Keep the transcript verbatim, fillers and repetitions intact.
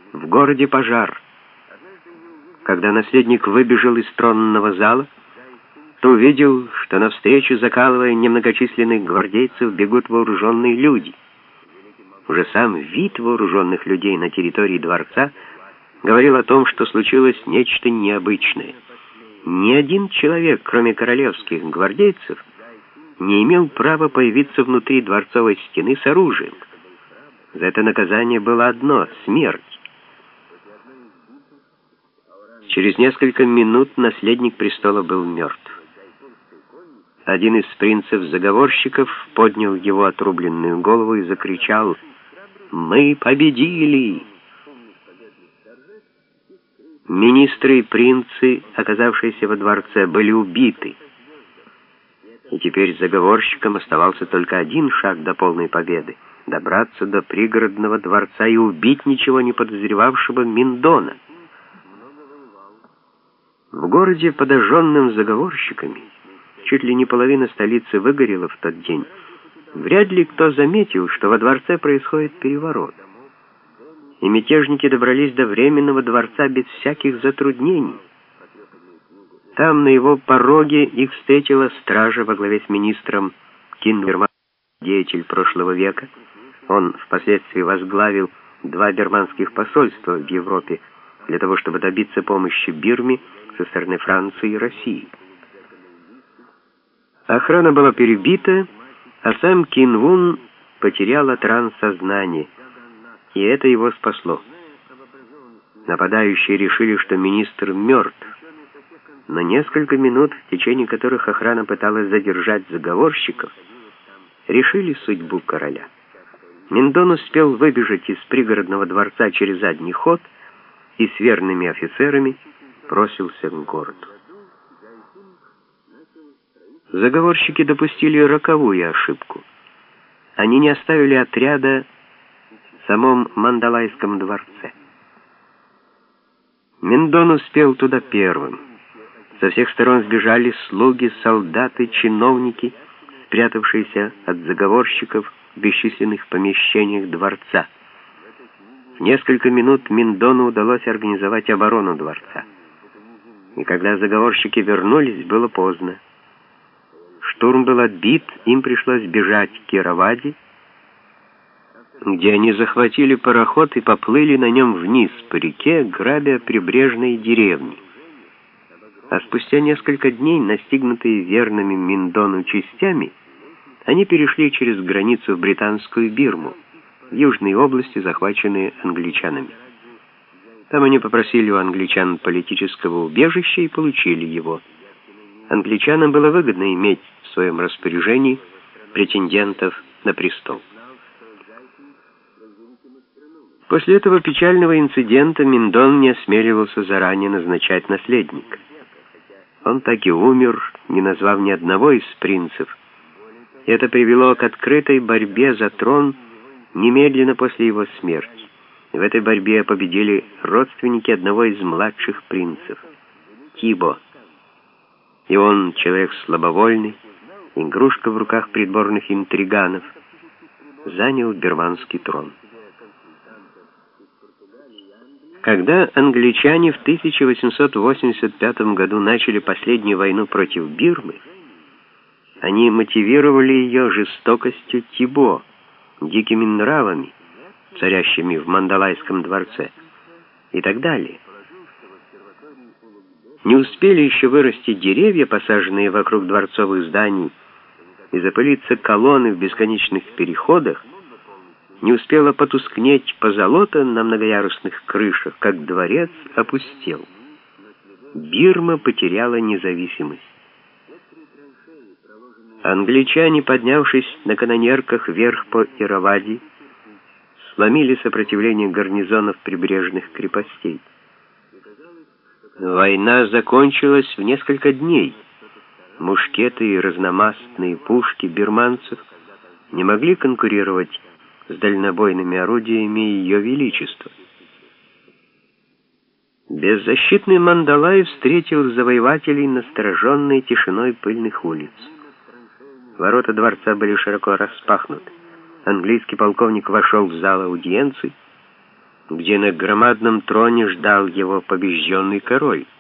В городе пожар. Когда наследник выбежал из тронного зала, то увидел, что навстречу, закалывая немногочисленных гвардейцев, бегут вооруженные люди. Уже сам вид вооруженных людей на территории дворца говорил о том, что случилось нечто необычное. Ни один человек, кроме королевских гвардейцев, не имел права появиться внутри дворцовой стены с оружием. За это наказание было одно — смерть. Через несколько минут наследник престола был мертв. Один из принцев-заговорщиков поднял его отрубленную голову и закричал: «Мы победили!» Министры и принцы, оказавшиеся во дворце, были убиты. И теперь заговорщикам оставался только один шаг до полной победы — добраться до пригородного дворца и убить ничего не подозревавшего Миндона. В городе, подожженном заговорщиками, чуть ли не половина столицы выгорела в тот день. Вряд ли кто заметил, что во дворце происходит переворот. И мятежники добрались до временного дворца без всяких затруднений. Там, на его пороге, их встретила стража во главе с министром Кингерман, деятель прошлого века. Он впоследствии возглавил два бирманских посольства в Европе для того, чтобы добиться помощи Бирме со стороны Франции и России. Охрана была перебита, а сам Кинвун потерял от ран сознание, и это его спасло. Нападающие решили, что министр мертв, но несколько минут, в течение которых охрана пыталась задержать заговорщиков, решили судьбу короля. Миндон успел выбежать из пригородного дворца через задний ход и с верными офицерами бросился к городу. Заговорщики допустили роковую ошибку. Они не оставили отряда в самом Мандалайском дворце. Миндон успел туда первым. Со всех сторон сбежали слуги, солдаты, чиновники, спрятавшиеся от заговорщиков в бесчисленных помещениях дворца. В несколько минут Миндону удалось организовать оборону дворца. И когда заговорщики вернулись, было поздно. Штурм был отбит, им пришлось бежать к Иравади, где они захватили пароход и поплыли на нем вниз по реке, грабя прибрежные деревни. А спустя несколько дней, настигнутые верными Миндону частями, они перешли через границу в британскую Бирму, в южные области, захваченные англичанами. Там они попросили у англичан политического убежища и получили его. Англичанам было выгодно иметь в своем распоряжении претендентов на престол. После этого печального инцидента Миндон не осмеливался заранее назначать наследника. Он так и умер, не назвав ни одного из принцев. И это привело к открытой борьбе за трон немедленно после его смерти. В этой борьбе победили родственники одного из младших принцев — Тибо. И он, человек слабовольный, игрушка в руках придворных интриганов, занял бирманский трон. Когда англичане в тысяча восемьсот восемьдесят пятом году начали последнюю войну против Бирмы, они мотивировали ее жестокостью Тибо, дикими нравами, царящими в Мандалайском дворце, и так далее. Не успели еще вырасти деревья, посаженные вокруг дворцовых зданий, и запылиться колонны в бесконечных переходах, не успела потускнеть позолота на многоярусных крышах, как дворец опустел. Бирма потеряла независимость. Англичане, поднявшись на канонерках вверх по Иравади, сломили сопротивление гарнизонов прибрежных крепостей. Война закончилась в несколько дней. Мушкеты и разномастные пушки бирманцев не могли конкурировать с дальнобойными орудиями Ее Величества. Беззащитный Мандалай встретил завоевателей настороженной тишиной пыльных улиц. Ворота дворца были широко распахнуты. Английский полковник вошел в зал аудиенций, где на громадном троне ждал его побежденный король.